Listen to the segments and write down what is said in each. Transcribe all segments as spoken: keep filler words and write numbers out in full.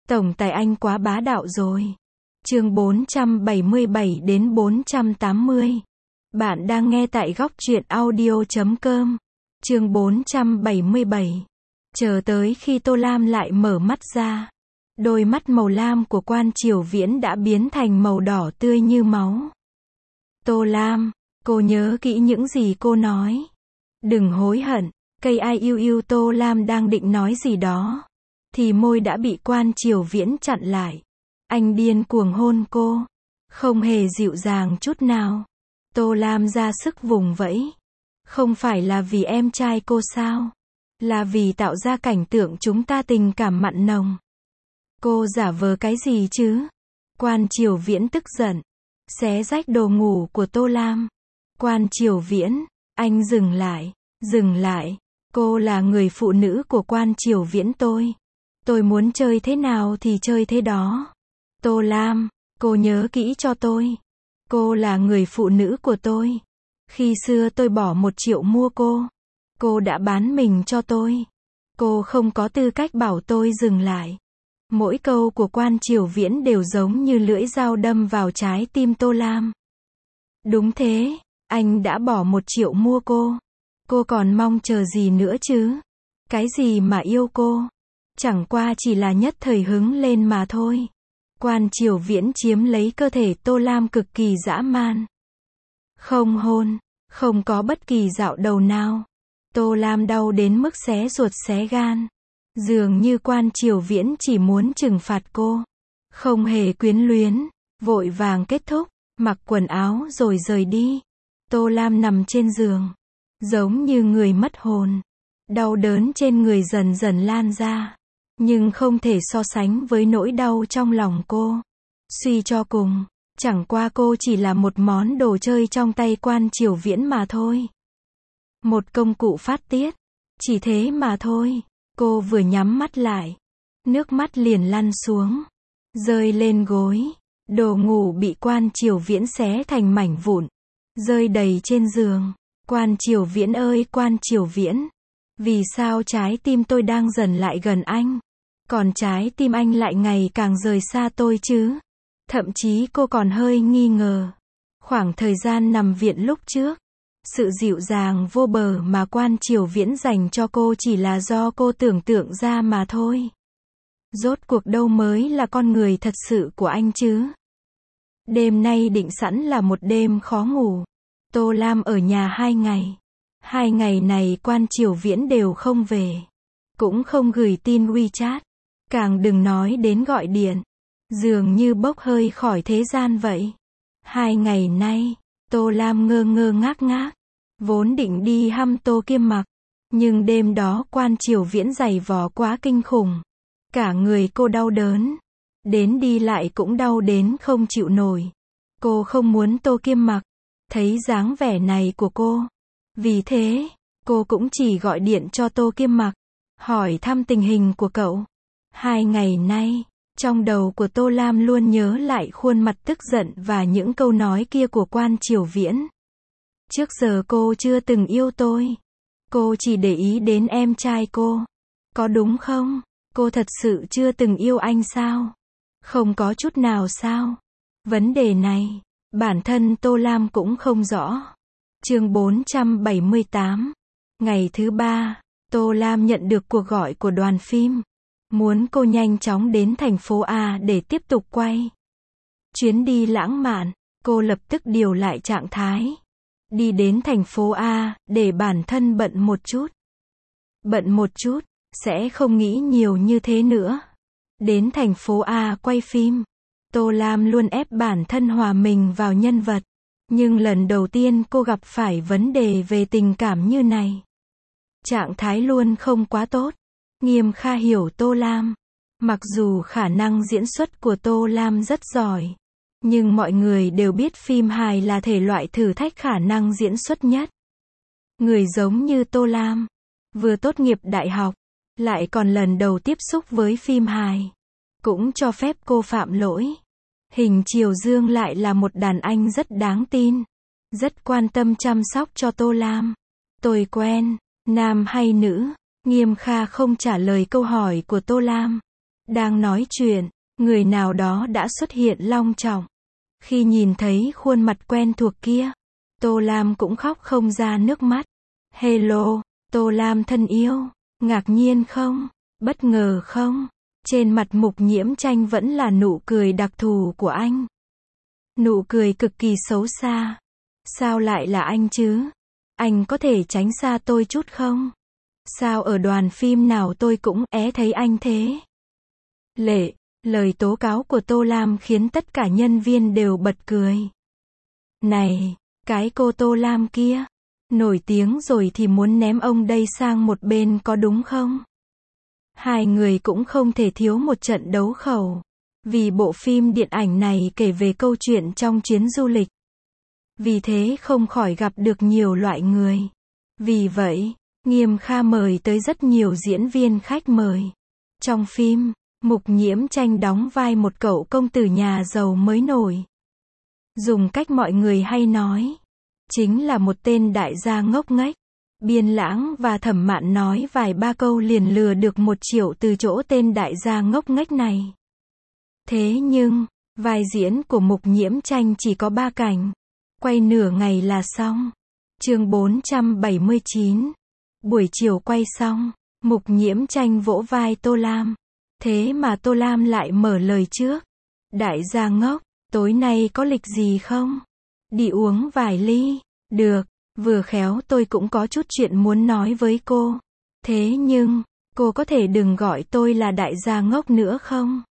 Tổng tài anh quá bá đạo rồi. Chương bốn trăm bảy mươi bảy đến bốn trăm tám mươi. Bạn đang nghe tại góc truyện audio chấm com. Chương bốn trăm bảy mươi bảy. Chờ tới khi Tô Lam lại mở mắt ra, đôi mắt màu lam của Quan Triều Viễn đã biến thành màu đỏ tươi như máu. Tô Lam, cô nhớ kỹ những gì cô nói. Đừng hối hận. Cây ai yêu yêu Tô Lam đang định nói gì đó, thì môi đã bị Quan Triều Viễn chặn lại. Anh điên cuồng hôn cô, không hề dịu dàng chút nào. Tô Lam ra sức vùng vẫy. Không phải là vì em trai cô sao? Là vì tạo ra cảnh tượng chúng ta tình cảm mặn nồng. Cô giả vờ cái gì chứ? Quan Triều Viễn tức giận, xé rách đồ ngủ của Tô Lam. Quan Triều Viễn, anh dừng lại, dừng lại. Cô là người phụ nữ của Quan Triều Viễn tôi. Tôi muốn chơi thế nào thì chơi thế đó. Tô Lam, cô nhớ kỹ cho tôi. Cô là người phụ nữ của tôi. Khi xưa tôi bỏ một triệu mua cô. Cô đã bán mình cho tôi. Cô không có tư cách bảo tôi dừng lại. Mỗi câu của Quan Triều Viễn đều giống như lưỡi dao đâm vào trái tim Tô Lam. Đúng thế, anh đã bỏ một triệu mua cô. Cô còn mong chờ gì nữa chứ? Cái gì mà yêu cô? Chẳng qua chỉ là nhất thời hứng lên mà thôi. Quan Triều Viễn chiếm lấy cơ thể Tô Lam cực kỳ dã man. Không hôn, không có bất kỳ dạo đầu nào. Tô Lam đau đến mức xé ruột xé gan. Dường như Quan Triều Viễn chỉ muốn trừng phạt cô. Không hề quyến luyến, vội vàng kết thúc, mặc quần áo rồi rời đi. Tô Lam nằm trên giường, giống như người mất hồn. Đau đớn trên người dần dần lan ra, nhưng không thể so sánh với nỗi đau trong lòng cô. Suy cho cùng, chẳng qua cô chỉ là một món đồ chơi trong tay Quan Triều Viễn mà thôi. Một công cụ phát tiết, chỉ thế mà thôi. Cô vừa nhắm mắt lại, nước mắt liền lăn xuống, rơi lên gối. Đồ ngủ bị Quan Triều Viễn xé thành mảnh vụn, rơi đầy trên giường. Quan Triều Viễn ơi Quan Triều Viễn, vì sao trái tim tôi đang dần lại gần anh, còn trái tim anh lại ngày càng rời xa tôi chứ? Thậm chí cô còn hơi nghi ngờ, khoảng thời gian nằm viện lúc trước, sự dịu dàng vô bờ mà Quan Triều Viễn dành cho cô chỉ là do cô tưởng tượng ra mà thôi. Rốt cuộc đâu mới là con người thật sự của anh chứ? Đêm nay định sẵn là một đêm khó ngủ. Tô Lam ở nhà hai ngày. Hai ngày này Quan Triều Viễn đều không về, cũng không gửi tin WeChat, càng đừng nói đến gọi điện. Dường như bốc hơi khỏi thế gian vậy. Hai ngày nay, Tô Lam ngơ ngơ ngác ngác, vốn định đi hăm Tô Kiêm Mặc, nhưng đêm đó Quan Triều Viễn giày vò quá kinh khủng. Cả người cô đau đớn, đến đi lại cũng đau đến không chịu nổi. Cô không muốn Tô Kiêm Mặc thấy dáng vẻ này của cô. Vì thế, cô cũng chỉ gọi điện cho Tô Kiêm Mặc, hỏi thăm tình hình của cậu. Hai ngày nay, trong đầu của Tô Lam luôn nhớ lại khuôn mặt tức giận và những câu nói kia của Quan Triều Viễn. Trước giờ cô chưa từng yêu tôi. Cô chỉ để ý đến em trai cô. Có đúng không? Cô thật sự chưa từng yêu anh sao? Không có chút nào sao? Vấn đề này, bản thân Tô Lam cũng không rõ. Chương bốn trăm bảy mươi tám. Ngày thứ ba, Tô Lam nhận được cuộc gọi của đoàn phim. Muốn cô nhanh chóng đến thành phố A để tiếp tục quay chuyến đi lãng mạn. Cô lập tức điều lại trạng thái. Đi đến thành phố A, để bản thân bận một chút. Bận một chút, sẽ không nghĩ nhiều như thế nữa. Đến thành phố A quay phim, Tô Lam luôn ép bản thân hòa mình vào nhân vật. Nhưng lần đầu tiên cô gặp phải vấn đề về tình cảm như này. Trạng thái luôn không quá tốt. Nghiêm Kha hiểu Tô Lam. Mặc dù khả năng diễn xuất của Tô Lam rất giỏi, nhưng mọi người đều biết phim hài là thể loại thử thách khả năng diễn xuất nhất. Người giống như Tô Lam, vừa tốt nghiệp đại học, lại còn lần đầu tiếp xúc với phim hài, cũng cho phép cô phạm lỗi. Hình Triều Dương lại là một đàn anh rất đáng tin, rất quan tâm chăm sóc cho Tô Lam. Tôi quen, nam hay nữ? Nghiêm Kha không trả lời câu hỏi của Tô Lam. Đang nói chuyện, người nào đó đã xuất hiện long trọng. Khi nhìn thấy khuôn mặt quen thuộc kia, Tô Lam cũng khóc không ra nước mắt. Hello, Tô Lam thân yêu, ngạc nhiên không? Bất ngờ không? Trên mặt Mục Nhiễm Tranh vẫn là nụ cười đặc thù của anh. Nụ cười cực kỳ xấu xa. Sao lại là anh chứ? Anh có thể tránh xa tôi chút không? Sao ở đoàn phim nào tôi cũng é thấy anh thế? Lệ, lời tố cáo của Tô Lam khiến tất cả nhân viên đều bật cười. Này, cái cô Tô Lam kia, nổi tiếng rồi thì muốn ném ông đây sang một bên có đúng không? Hai người cũng không thể thiếu một trận đấu khẩu. Vì bộ phim điện ảnh này kể về câu chuyện trong chuyến du lịch. Vì thế không khỏi gặp được nhiều loại người. Vì vậy, Nghiêm Kha mời tới rất nhiều diễn viên khách mời. Trong phim, Mục Nhiễm Tranh đóng vai một cậu công tử nhà giàu mới nổi. Dùng cách mọi người hay nói, chính là một tên đại gia ngốc nghếch. Biên Lãng và Thẩm Mạn nói vài ba câu liền lừa được một triệu từ chỗ tên đại gia ngốc nghếch này. Thế nhưng, vai diễn của Mục Nhiễm Tranh chỉ có ba cảnh. Quay nửa ngày là xong. Chương bốn trăm bảy mươi chín. Buổi chiều quay xong, Mục Nhiễm Tranh vỗ vai Tô Lam. Thế mà Tô Lam lại mở lời trước. Đại gia ngốc, tối nay có lịch gì không? Đi uống vài ly. Được, vừa khéo tôi cũng có chút chuyện muốn nói với cô. Thế nhưng, cô có thể đừng gọi tôi là đại gia ngốc nữa không?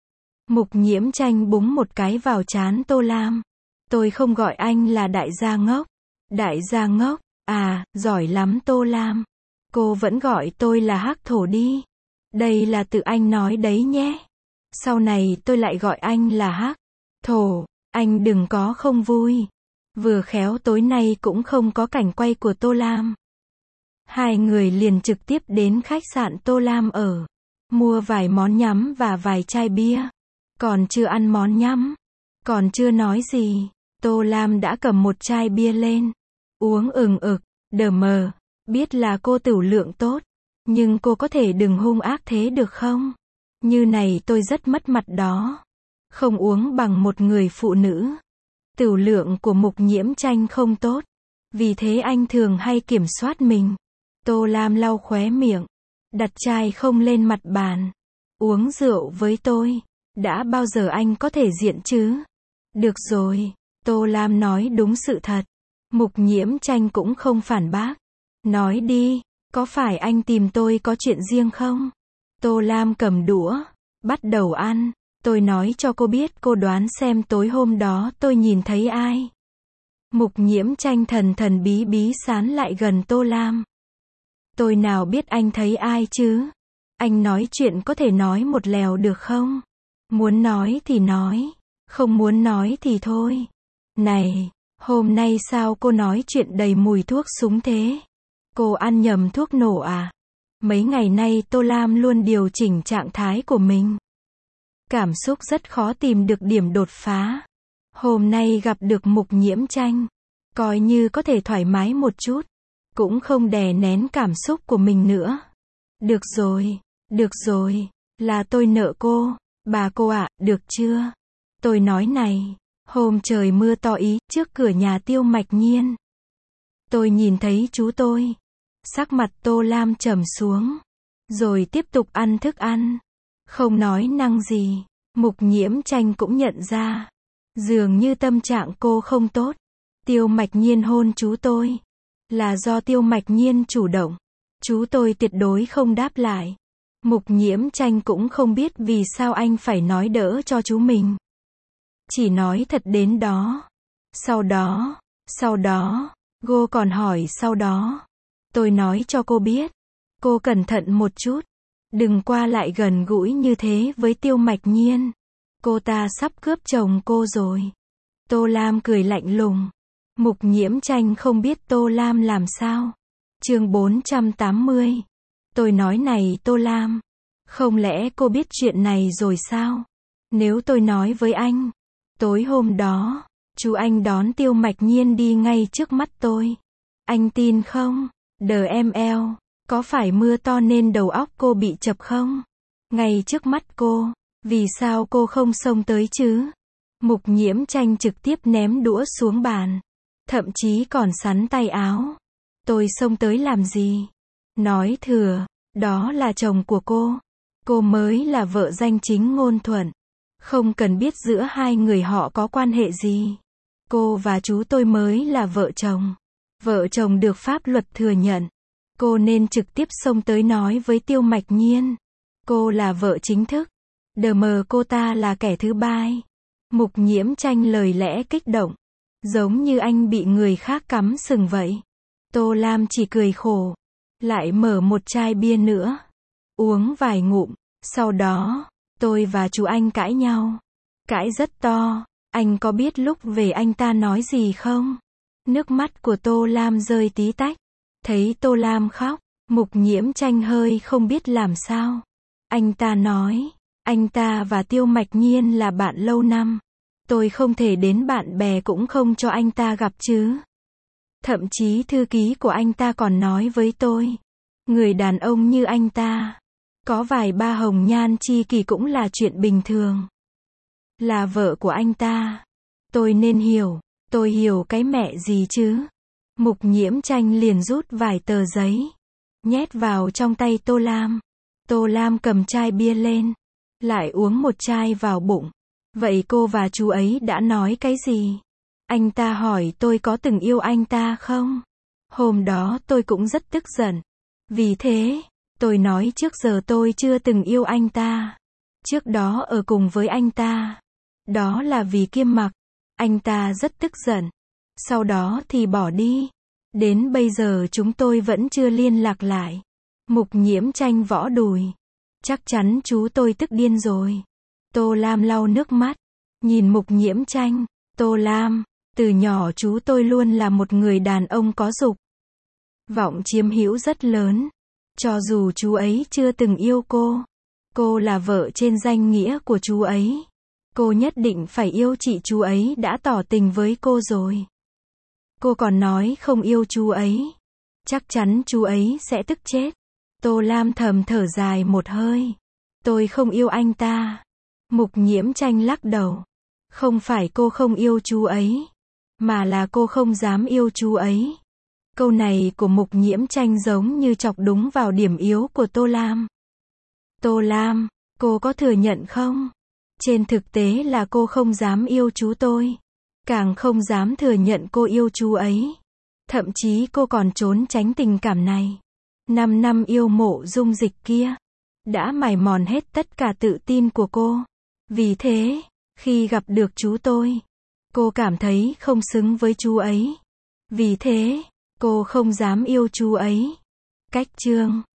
Mục Nhiễm Tranh búng một cái vào trán Tô Lam. Tôi không gọi anh là đại gia ngốc. Đại gia ngốc, à, giỏi lắm Tô Lam. Cô vẫn gọi tôi là hắc thổ đi. Đây là tự anh nói đấy nhé. Sau này tôi lại gọi anh là hắc thổ, anh đừng có không vui. Vừa khéo tối nay cũng không có cảnh quay của Tô Lam. Hai người liền trực tiếp đến khách sạn Tô Lam ở. Mua vài món nhắm và vài chai bia. Còn chưa ăn món nhắm. Còn chưa nói gì. Tô Lam đã cầm một chai bia lên. Uống ừng ực, đờ mờ. Biết là cô tửu lượng tốt. Nhưng cô có thể đừng hung ác thế được không? Như này tôi rất mất mặt đó. Không uống bằng một người phụ nữ. Tửu lượng của Mục Nhiễm Tranh không tốt. Vì thế anh thường hay kiểm soát mình. Tô Lam lau khóe miệng. Đặt chai không lên mặt bàn. Uống rượu với tôi. Đã bao giờ anh có thể diện chứ? Được rồi. Tô Lam nói đúng sự thật. Mục Nhiễm Tranh cũng không phản bác. Nói đi, có phải anh tìm tôi có chuyện riêng không? Tô Lam cầm đũa, bắt đầu ăn. Tôi nói cho cô biết, cô đoán xem tối hôm đó tôi nhìn thấy ai. Mục Nhiễm Tranh thần thần bí bí sán lại gần Tô Lam. Tôi nào biết anh thấy ai chứ? Anh nói chuyện có thể nói một lèo được không? Muốn nói thì nói, không muốn nói thì thôi. Này, hôm nay sao cô nói chuyện đầy mùi thuốc súng thế? Cô ăn nhầm thuốc nổ à? Mấy ngày nay Tô Lam luôn điều chỉnh trạng thái của mình. Cảm xúc rất khó tìm được điểm đột phá. Hôm nay gặp được Mục Nhiễm Tranh, coi như có thể thoải mái một chút. Cũng không đè nén cảm xúc của mình nữa. Được rồi, được rồi, là tôi nợ cô. Bà cô ạ, à, được chưa? Tôi nói này, hôm trời mưa to ý, trước cửa nhà Tiêu Mạch Nhiên. Tôi nhìn thấy chú tôi. Sắc mặt Tô Lam trầm xuống. Rồi tiếp tục ăn thức ăn. Không nói năng gì. Mục Nhiễm Tranh cũng nhận ra. Dường như tâm trạng cô không tốt. Tiêu Mạch Nhiên hôn chú tôi. Là do Tiêu Mạch Nhiên chủ động. Chú tôi tuyệt đối không đáp lại. Mục Nhiễm Tranh cũng không biết vì sao anh phải nói đỡ cho chú mình. Chỉ nói thật đến đó. Sau đó, sau đó, cô còn hỏi sau đó. Tôi nói cho cô biết. Cô cẩn thận một chút. Đừng qua lại gần gũi như thế với Tiêu Mạch Nhiên. Cô ta sắp cướp chồng cô rồi. Tô Lam cười lạnh lùng. Mục Nhiễm Tranh không biết Tô Lam làm sao. Chương bốn trăm tám mươi. Tôi nói này Tô Lam. Không lẽ cô biết chuyện này rồi sao? Nếu tôi nói với anh. Tối hôm đó, chú anh đón Tiêu Mạch Nhiên đi ngay trước mắt tôi. Anh tin không? Đờ em eo. Có phải mưa to nên đầu óc cô bị chập không? ngay trước mắt cô. Vì sao cô không xông tới chứ? Mục Nhiễm Tranh trực tiếp ném đũa xuống bàn. Thậm chí còn sắn tay áo. Tôi xông tới làm gì? Nói thừa, đó là chồng của cô. Cô mới là vợ danh chính ngôn thuận. Không cần biết giữa hai người họ có quan hệ gì. Cô và chú tôi mới là vợ chồng. Vợ chồng được pháp luật thừa nhận. Cô nên trực tiếp xông tới nói với Tiêu Mạch Nhiên. Cô là vợ chính thức. Đờ mờ cô ta là kẻ thứ ba. Mục Nhiễm Tranh lời lẽ kích động. Giống như anh bị người khác cắm sừng vậy. Tô Lam chỉ cười khổ. Lại mở một chai bia nữa. Uống vài ngụm. Sau đó, tôi và chú anh cãi nhau. Cãi rất to. Anh có biết lúc về anh ta nói gì không? Nước mắt của Tô Lam rơi tí tách. Thấy Tô Lam khóc, Mục Nhiễm Tranh hơi không biết làm sao. Anh ta nói, anh ta và Tiêu Mạch Nhiên là bạn lâu năm. Tôi không thể đến bạn bè cũng không cho anh ta gặp chứ. Thậm chí thư ký của anh ta còn nói với tôi. Người đàn ông như anh ta, có vài ba hồng nhan chi kỷ cũng là chuyện bình thường. Là vợ của anh ta. Tôi nên hiểu. Tôi hiểu cái mẹ gì chứ. Mục Nhiễm Tranh liền rút vài tờ giấy. Nhét vào trong tay Tô Lam. Tô Lam cầm chai bia lên. Lại uống một chai vào bụng. Vậy cô và chú ấy đã nói cái gì? Anh ta hỏi tôi có từng yêu anh ta không? Hôm đó tôi cũng rất tức giận. Vì thế, tôi nói trước giờ tôi chưa từng yêu anh ta. Trước đó ở cùng với anh ta. Đó là vì Kiêm Mặc. Anh ta rất tức giận. Sau đó thì bỏ đi. Đến bây giờ chúng tôi vẫn chưa liên lạc lại. Mục Nhiễm Tranh võ đùi. Chắc chắn chú tôi tức điên rồi. Tô Lam lau nước mắt. Nhìn Mục Nhiễm Tranh. Tô Lam, từ nhỏ chú tôi luôn là một người đàn ông có dục vọng chiếm hữu rất lớn. Cho dù chú ấy chưa từng yêu cô. Cô là vợ trên danh nghĩa của chú ấy. Cô nhất định phải yêu chị chú ấy đã tỏ tình với cô rồi. Cô còn nói không yêu chú ấy. Chắc chắn chú ấy sẽ tức chết. Tô Lam thầm thở dài một hơi. Tôi không yêu anh ta. Mục Nhiễm Tranh lắc đầu. Không phải cô không yêu chú ấy. Mà là cô không dám yêu chú ấy. Câu này của Mục Nhiễm Tranh giống như chọc đúng vào điểm yếu của Tô Lam. Tô Lam, cô có thừa nhận không? Trên thực tế là cô không dám yêu chú tôi. Càng không dám thừa nhận cô yêu chú ấy. Thậm chí cô còn trốn tránh tình cảm này. Năm năm yêu Mộ Dung Dịch kia. Đã mài mòn hết tất cả tự tin của cô. Vì thế, khi gặp được chú tôi, cô cảm thấy không xứng với chú ấy. Vì thế, cô không dám yêu chú ấy. Cách chương